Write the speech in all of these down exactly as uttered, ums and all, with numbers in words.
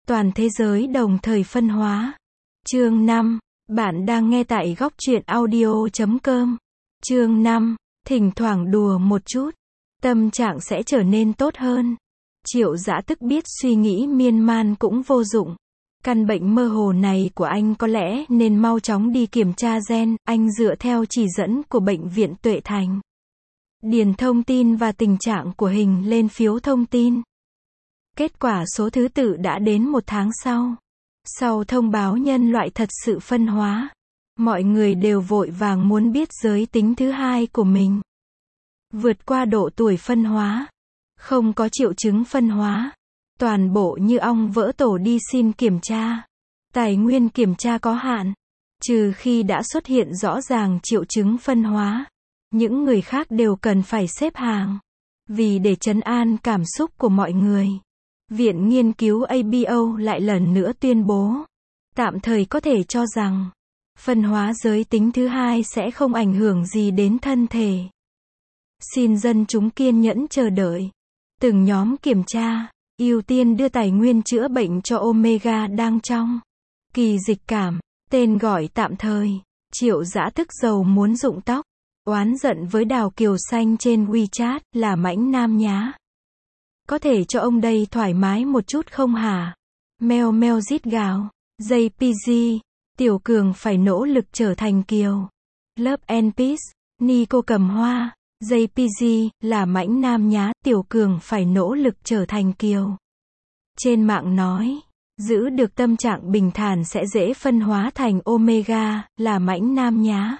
Toàn thế giới đồng thời phân hóa. Chương năm. Bạn đang nghe tại góc truyện audio chấm com. Chương năm. Thỉnh thoảng đùa một chút, tâm trạng sẽ trở nên tốt hơn. Triệu Dã Tức biết suy nghĩ miên man cũng vô dụng. Căn bệnh mơ hồ này của anh có lẽ nên mau chóng đi kiểm tra gen, anh dựa theo chỉ dẫn của bệnh viện Tuệ Thành. Điền thông tin và tình trạng của hình lên phiếu thông tin. Kết quả số thứ tự đã đến một tháng sau. Sau thông báo nhân loại thật sự phân hóa, mọi người đều vội vàng muốn biết giới tính thứ hai của mình. Vượt qua độ tuổi phân hóa, không có triệu chứng phân hóa, toàn bộ như ong vỡ tổ đi xin kiểm tra. Tài nguyên kiểm tra có hạn, trừ khi đã xuất hiện rõ ràng triệu chứng phân hóa, những người khác đều cần phải xếp hàng. Vì để trấn an cảm xúc của mọi người, Viện Nghiên cứu a bê o lại lần nữa tuyên bố, tạm thời có thể cho rằng, phân hóa giới tính thứ hai sẽ không ảnh hưởng gì đến thân thể. Xin dân chúng kiên nhẫn chờ đợi. Từng nhóm kiểm tra, ưu tiên đưa tài nguyên chữa bệnh cho Omega đang trong kỳ dịch cảm, tên gọi tạm thời. Triệu Dã Tức giàu muốn rụng tóc, oán giận với Đào Kiều Xanh trên WeChat, là mãnh nam nhá. Có thể cho ông đây thoải mái một chút không hả? Meo meo rít gào. jê pê giê, Tiểu Cường phải nỗ lực trở thành Kiều. Love and Peace, Nico cầm hoa. jê pê giê, là mãnh nam nhá, Tiểu Cường phải nỗ lực trở thành Kiều. Trên mạng nói, giữ được tâm trạng bình thản sẽ dễ phân hóa thành Omega, là mãnh nam nhá.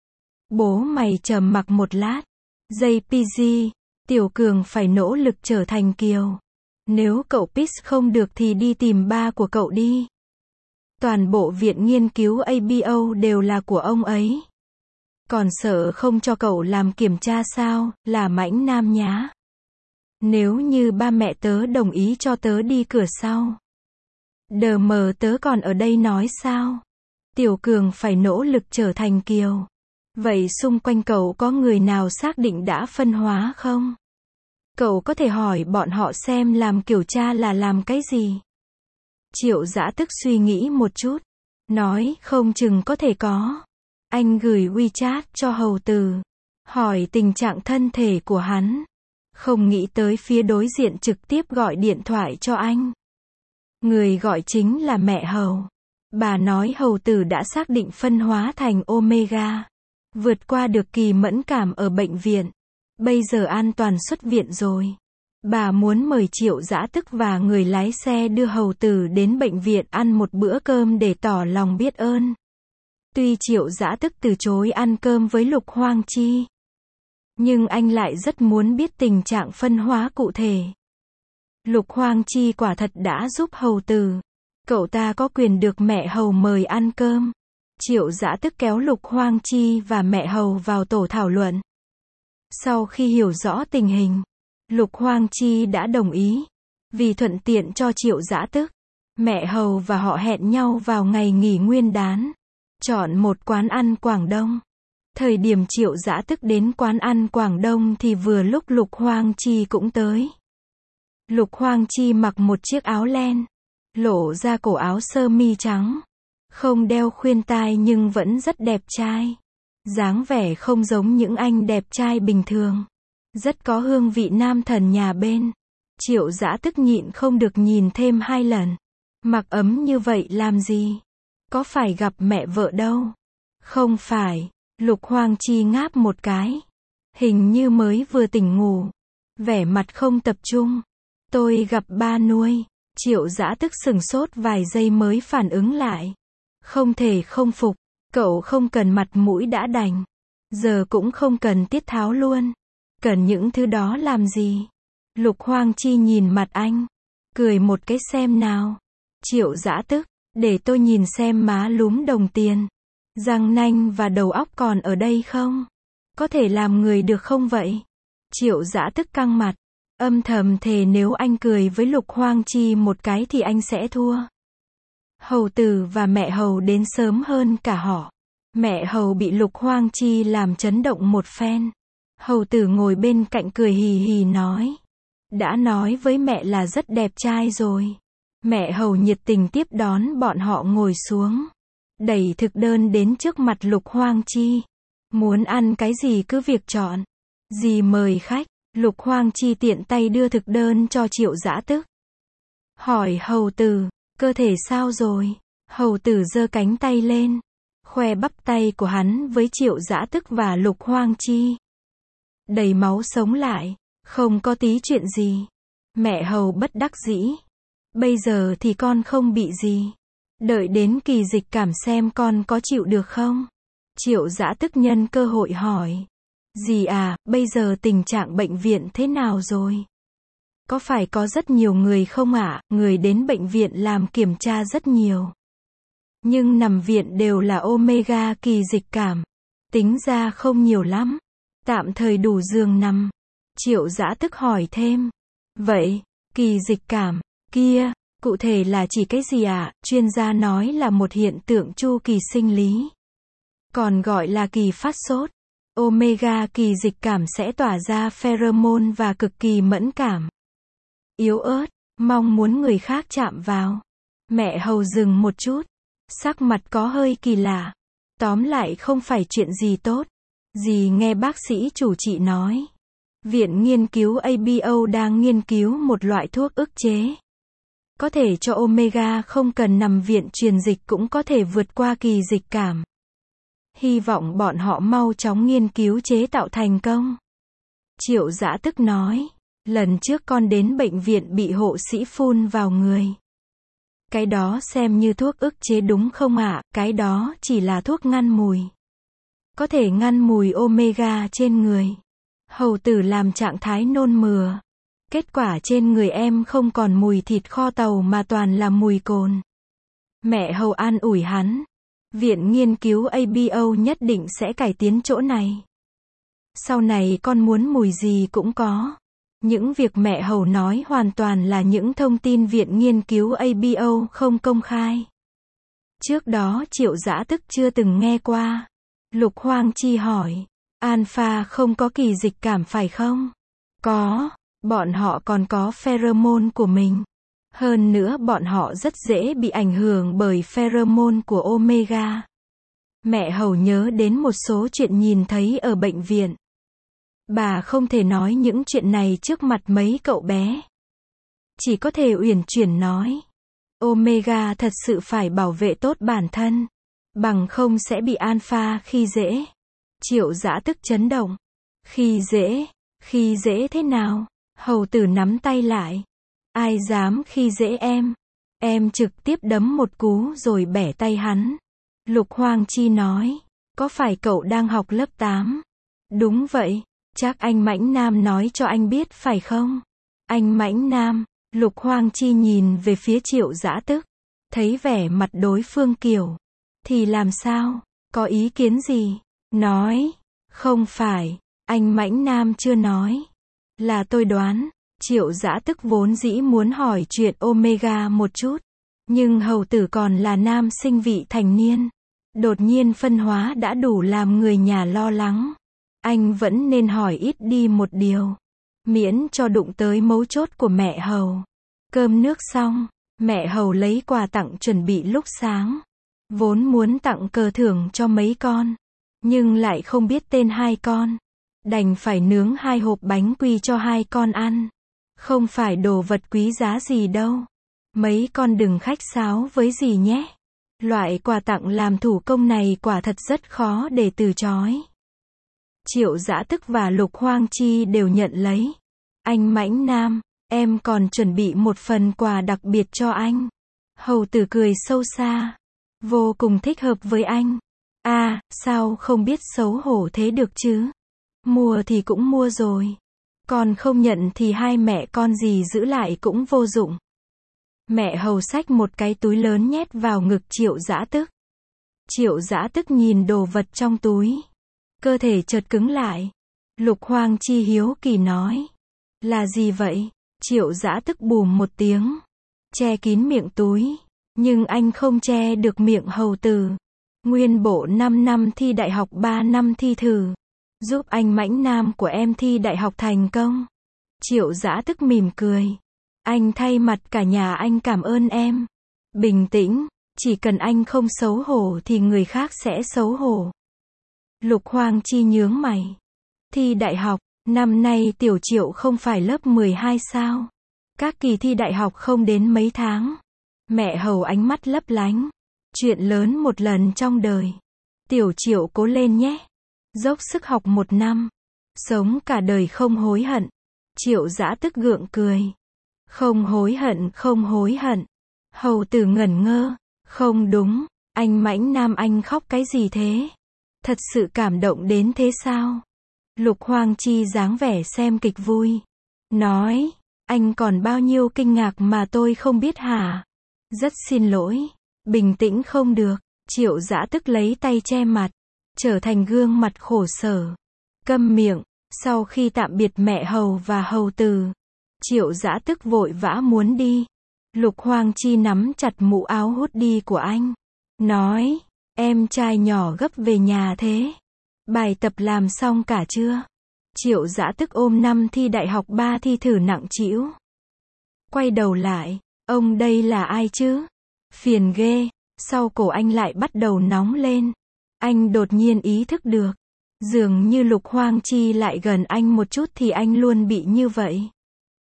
Bố mày trầm mặc một lát. jê pê giê, Tiểu Cường phải nỗ lực trở thành Kiều. Nếu cậu Peace không được thì đi tìm ba của cậu đi. Toàn bộ viện nghiên cứu a bê o đều là của ông ấy. Còn sợ không cho cậu làm kiểm tra sao, là mãnh nam nhá. Nếu như ba mẹ tớ đồng ý cho tớ đi cửa sau. Đờ mờ tớ còn ở đây nói sao? Tiểu Cường phải nỗ lực trở thành Kiều. Vậy xung quanh cậu có người nào xác định đã phân hóa không? Cậu có thể hỏi bọn họ xem làm kiểu cha là làm cái gì? Triệu Dã Tức suy nghĩ một chút, nói không chừng có thể có. Anh gửi WeChat cho hầu tử, hỏi tình trạng thân thể của hắn. Không nghĩ tới phía đối diện trực tiếp gọi điện thoại cho anh. Người gọi chính là mẹ hầu. Bà nói hầu tử đã xác định phân hóa thành Omega. Vượt qua được kỳ mẫn cảm ở bệnh viện. Bây giờ an toàn xuất viện rồi. Bà muốn mời Triệu Dã Tức và người lái xe đưa hầu tử đến bệnh viện ăn một bữa cơm để tỏ lòng biết ơn. Tuy Triệu Dã Tức từ chối ăn cơm với Lục Hoang Chi, nhưng anh lại rất muốn biết tình trạng phân hóa cụ thể. Lục Hoang Chi quả thật đã giúp hầu tử. Cậu ta có quyền được mẹ hầu mời ăn cơm. Triệu Dã Tức kéo Lục Hoang Chi và mẹ hầu vào tổ thảo luận. Sau khi hiểu rõ tình hình, Lục Hoang Chi đã đồng ý. Vì thuận tiện cho Triệu Dã Tức, mẹ hầu và họ hẹn nhau vào ngày nghỉ nguyên đán. Chọn một quán ăn Quảng Đông. Thời điểm Triệu Dã Tức đến quán ăn Quảng Đông thì vừa lúc Lục Hoang Chi cũng tới. Lục Hoang Chi mặc một chiếc áo len, lộ ra cổ áo sơ mi trắng. Không đeo khuyên tai nhưng vẫn rất đẹp trai. Dáng vẻ không giống những anh đẹp trai bình thường. Rất có hương vị nam thần nhà bên. Triệu Dã Tức nhịn không được nhìn thêm hai lần. Mặc ấm như vậy làm gì? Có phải gặp mẹ vợ đâu? Không phải. Lục Hoang Chi ngáp một cái. Hình như mới vừa tỉnh ngủ. Vẻ mặt không tập trung. Tôi gặp ba nuôi. Triệu Dã Tức sửng sốt vài giây mới phản ứng lại. Không thể không phục. Cậu không cần mặt mũi đã đành. Giờ cũng không cần tiết tháo luôn. Cần những thứ đó làm gì? Lục Hoang Chi nhìn mặt anh. Cười một cái xem nào. Triệu Dã Tức, để tôi nhìn xem má lúm đồng tiền. Răng nanh và đầu óc còn ở đây không? Có thể làm người được không vậy? Triệu Dã Tức căng mặt. Âm thầm thề nếu anh cười với Lục Hoang Chi một cái thì anh sẽ thua. Hầu tử và mẹ hầu đến sớm hơn cả họ. Mẹ hầu bị Lục Hoang Chi làm chấn động một phen. Hầu tử ngồi bên cạnh cười hì hì nói. Đã nói với mẹ là rất đẹp trai rồi. Mẹ hầu nhiệt tình tiếp đón bọn họ ngồi xuống. Đẩy thực đơn đến trước mặt Lục Hoang Chi. Muốn ăn cái gì cứ việc chọn. Dì mời khách. Lục Hoang Chi tiện tay đưa thực đơn cho Triệu Dã Tức. Hỏi hầu tử, cơ thể sao rồi? Hầu tử giơ cánh tay lên. Khoe bắp tay của hắn với Triệu Dã Tức và Lục Hoang Chi. Đầy máu sống lại. Không có tí chuyện gì. Mẹ hầu bất đắc dĩ. Bây giờ thì con không bị gì. Đợi đến kỳ dịch cảm xem con có chịu được không? Triệu Dã Tức nhân cơ hội hỏi. Dì à, bây giờ tình trạng bệnh viện thế nào rồi? Có phải có rất nhiều người không ạ? Người đến bệnh viện làm kiểm tra rất nhiều. Nhưng nằm viện đều là omega kỳ dịch cảm. Tính ra không nhiều lắm. Tạm thời đủ giường nằm. Triệu Dã Tức hỏi thêm. Vậy, kỳ dịch cảm, kia, cụ thể là chỉ cái gì ạ? Chuyên gia nói là một hiện tượng chu kỳ sinh lý. Còn gọi là kỳ phát sốt. Omega kỳ dịch cảm sẽ tỏa ra pheromone và cực kỳ mẫn cảm. Yếu ớt, mong muốn người khác chạm vào. Mẹ hầu dừng một chút. Sắc mặt có hơi kỳ lạ. Tóm lại không phải chuyện gì tốt. Dì nghe bác sĩ chủ trị nói. Viện nghiên cứu a bê o đang nghiên cứu một loại thuốc ức chế. Có thể cho omega không cần nằm viện truyền dịch cũng có thể vượt qua kỳ dịch cảm. Hy vọng bọn họ mau chóng nghiên cứu chế tạo thành công. Triệu Dã Tức nói. Lần trước con đến bệnh viện bị hộ sĩ phun vào người. Cái đó xem như thuốc ức chế đúng không ạ? Cái đó chỉ là thuốc ngăn mùi. Có thể ngăn mùi omega trên người. Hầu tử làm trạng thái nôn mửa. Kết quả trên người em không còn mùi thịt kho tàu mà toàn là mùi cồn. Mẹ hầu an ủi hắn. Viện nghiên cứu a bê o nhất định sẽ cải tiến chỗ này. Sau này con muốn mùi gì cũng có. Những việc mẹ hầu nói hoàn toàn là những thông tin viện nghiên cứu a bê o không công khai. Trước đó Triệu Dã Tức chưa từng nghe qua. Lục Hoang Chi hỏi. Alpha không có kỳ dịch cảm phải không? Có. Bọn họ còn có pheromone của mình. Hơn nữa bọn họ rất dễ bị ảnh hưởng bởi pheromone của omega. Mẹ hầu nhớ đến một số chuyện nhìn thấy ở bệnh viện. Bà không thể nói những chuyện này trước mặt mấy cậu bé. Chỉ có thể uyển chuyển nói. Omega thật sự phải bảo vệ tốt bản thân. Bằng không sẽ bị alpha khi dễ. Triệu Dã Tức chấn động. Khi dễ? Khi dễ thế nào? Hầu tử nắm tay lại. Ai dám khi dễ em? Em trực tiếp đấm một cú rồi bẻ tay hắn. Lục Hoang Chi nói. Có phải cậu đang học lớp tám? Đúng vậy. Chắc anh Mãnh Nam nói cho anh biết phải không? Anh Mãnh Nam. Lục Hoang Chi nhìn về phía Triệu Dã Tức. Thấy vẻ mặt đối phương kiểu. Thì làm sao? Có ý kiến gì? Nói. Không phải. Anh Mãnh Nam chưa nói. Là tôi đoán. Triệu Dã Tức vốn dĩ muốn hỏi chuyện omega một chút. Nhưng hầu tử còn là nam sinh vị thành niên. Đột nhiên phân hóa đã đủ làm người nhà lo lắng. Anh vẫn nên hỏi ít đi một điều. Miễn cho đụng tới mấu chốt của mẹ hầu. Cơm nước xong, mẹ hầu lấy quà tặng chuẩn bị lúc sáng. Vốn muốn tặng cờ thưởng cho mấy con. Nhưng lại không biết tên hai con. Đành phải nướng hai hộp bánh quy cho hai con ăn. Không phải đồ vật quý giá gì đâu. Mấy con đừng khách sáo với dì nhé. Loại quà tặng làm thủ công này quả thật rất khó để từ chối. Triệu Dã Tức và Lục Hoang Chi đều nhận lấy. Anh Mãnh Nam, em còn chuẩn bị một phần quà đặc biệt cho anh. Hầu tử cười sâu xa. Vô cùng thích hợp với anh. À, sao không biết xấu hổ thế được chứ? Mua thì cũng mua rồi. Còn không nhận thì hai mẹ con gì giữ lại cũng vô dụng. Mẹ hầu xách một cái túi lớn nhét vào ngực Triệu Dã Tức. Triệu Dã Tức nhìn đồ vật trong túi. Cơ thể chợt cứng lại. Lục Hoang Chi hiếu kỳ nói. Là gì vậy? Triệu Dã Tức bùm một tiếng. Che kín miệng túi. Nhưng anh không che được miệng hầu tử. Nguyên bộ năm năm thi đại học ba năm thi thử. Giúp anh Mãnh Nam của em thi đại học thành công. Triệu Dã Tức mỉm cười. Anh thay mặt cả nhà anh cảm ơn em. Bình tĩnh, chỉ cần anh không xấu hổ thì người khác sẽ xấu hổ. Lục Hoang Chi nhướng mày. Thi đại học, năm nay Tiểu Triệu không phải lớp mười hai sao? Các kỳ thi đại học không đến mấy tháng. Mẹ Hầu ánh mắt lấp lánh. Chuyện lớn một lần trong đời. Tiểu Triệu cố lên nhé. Dốc sức học một năm. Sống cả đời không hối hận. Triệu Dã tức gượng cười. Không hối hận, không hối hận. Hầu Tử ngẩn ngơ. Không đúng, anh Mãnh Nam anh khóc cái gì thế? Thật sự cảm động đến thế sao? Lục Hoang Chi dáng vẻ xem kịch vui. Nói, anh còn bao nhiêu kinh ngạc mà tôi không biết hả? Rất xin lỗi. Bình tĩnh không được. Triệu Dã tức lấy tay che mặt. Trở thành gương mặt khổ sở. Câm miệng. Sau khi tạm biệt mẹ Hầu và Hầu Tử, Triệu Dã tức vội vã muốn đi. Lục Hoang Chi nắm chặt mũ áo hoodie của anh. Nói, em trai nhỏ gấp về nhà thế. Bài tập làm xong cả chưa? Triệu Dã tức ôm năm thi đại học ba thi thử nặng trĩu. Quay đầu lại, ông đây là ai chứ? Phiền ghê, sau cổ anh lại bắt đầu nóng lên. Anh đột nhiên ý thức được. Dường như Lục Hoang Chi lại gần anh một chút thì anh luôn bị như vậy.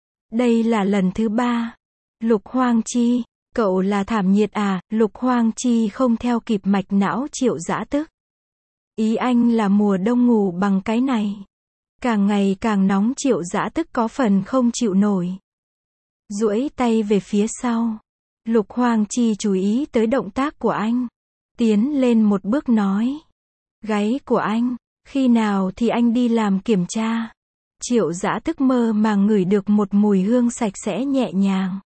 Đây là lần thứ ba. Lục Hoang Chi, cậu là thảm nhiệt à? Lục Hoang Chi không theo kịp mạch não Triệu Dã tức. Ý anh là mùa đông ngủ bằng cái này. Càng ngày càng nóng Triệu Dã tức có phần không chịu nổi. Duỗi tay về phía sau. Lục Hoang Chi chú ý tới động tác của anh. Tiến lên một bước nói. Gáy của anh, khi nào thì anh đi làm kiểm tra? Triệu Dã tức mơ màng ngửi được một mùi hương sạch sẽ nhẹ nhàng.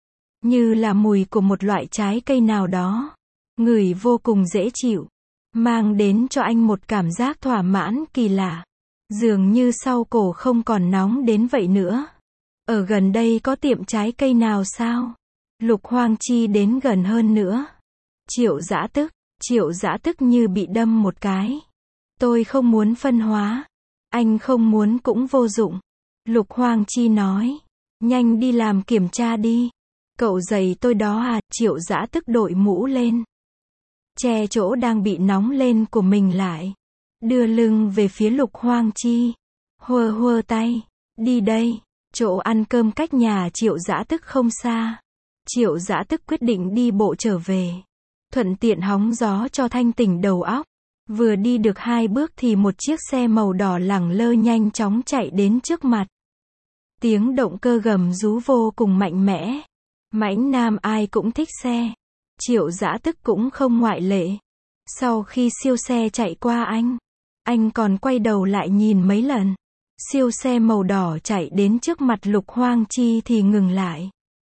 Như là mùi của một loại trái cây nào đó. Ngửi vô cùng dễ chịu. Mang đến cho anh một cảm giác thỏa mãn kỳ lạ. Dường như sau cổ không còn nóng đến vậy nữa. Ở gần đây có tiệm trái cây nào sao? Lục Hoang Chi đến gần hơn nữa. Triệu Dã tức, Triệu Dã tức như bị đâm một cái. Tôi không muốn phân hóa. Anh không muốn cũng vô dụng. Lục Hoang Chi nói. Nhanh đi làm kiểm tra đi. Cậu dạy tôi đó à? Triệu Dã tức đội mũ lên. Che chỗ đang bị nóng lên của mình lại. Đưa lưng về phía Lục Hoang Chi. Huơ huơ tay. Đi đây. Chỗ ăn cơm cách nhà Triệu Dã tức không xa. Triệu Dã tức quyết định đi bộ trở về. Thuận tiện hóng gió cho thanh tỉnh đầu óc. Vừa đi được hai bước thì một chiếc xe màu đỏ lẳng lơ nhanh chóng chạy đến trước mặt. Tiếng động cơ gầm rú vô cùng mạnh mẽ. Mãnh Nam ai cũng thích xe. Triệu Dã tức cũng không ngoại lệ. Sau khi siêu xe chạy qua anh, anh còn quay đầu lại nhìn mấy lần. Siêu xe màu đỏ chạy đến trước mặt Lục Hoang Chi thì ngừng lại.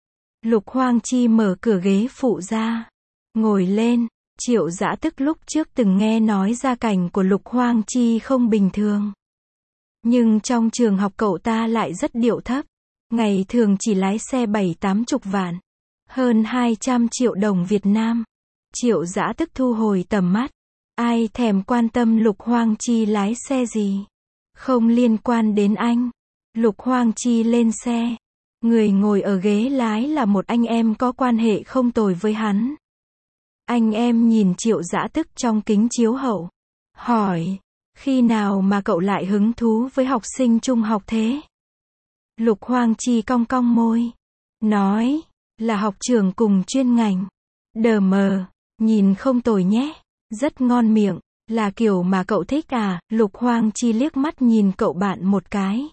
Lục Hoang Chi mở cửa ghế phụ ra. Ngồi lên. Triệu Dã tức lúc trước từng nghe nói gia cảnh của Lục Hoang Chi không bình thường. Nhưng trong trường học cậu ta lại rất điệu thấp. Ngày thường chỉ lái xe bảy tám chục vạn. Hơn hai trăm triệu đồng Việt Nam. Triệu Dã tức thu hồi tầm mắt. Ai thèm quan tâm Lục Hoang Chi lái xe gì. Không liên quan đến anh. Lục Hoang Chi lên xe. Người ngồi ở ghế lái là một anh em có quan hệ không tồi với hắn. Anh em nhìn Triệu Dã tức trong kính chiếu hậu. Hỏi. Khi nào mà cậu lại hứng thú với học sinh trung học thế? Lục Hoang Chi cong cong môi. Nói. Là học trường cùng chuyên ngành. Đờ mờ. Nhìn không tồi nhé. Rất ngon miệng. Là kiểu mà cậu thích à? Lục Hoang Chi liếc mắt nhìn cậu bạn một cái.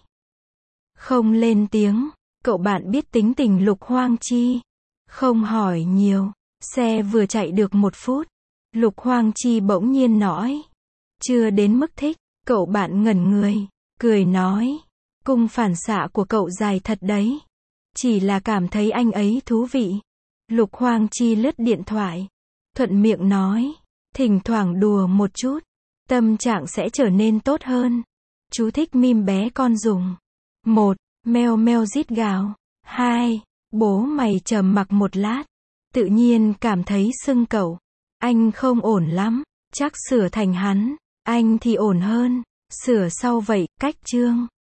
Không lên tiếng. Cậu bạn biết tính tình Lục Hoang Chi. Không hỏi nhiều. Xe vừa chạy được một phút. Lục Hoang Chi bỗng nhiên nói. Chưa đến mức thích. Cậu bạn ngẩn người. Cười nói. Cung phản xạ của cậu dài thật đấy. Chỉ là cảm thấy anh ấy thú vị. Lục Hoang Chi lướt điện thoại. Thuận miệng nói. Thỉnh thoảng đùa một chút. Tâm trạng sẽ trở nên tốt hơn. Chú thích meme bé con dùng. Một. Meo meo rít gào. Hai. Bố mày trầm mặc một lát. Tự nhiên cảm thấy sưng cậu. Anh không ổn lắm. Chắc sửa thành hắn. Anh thì ổn hơn. Sửa sau vậy, cách chương.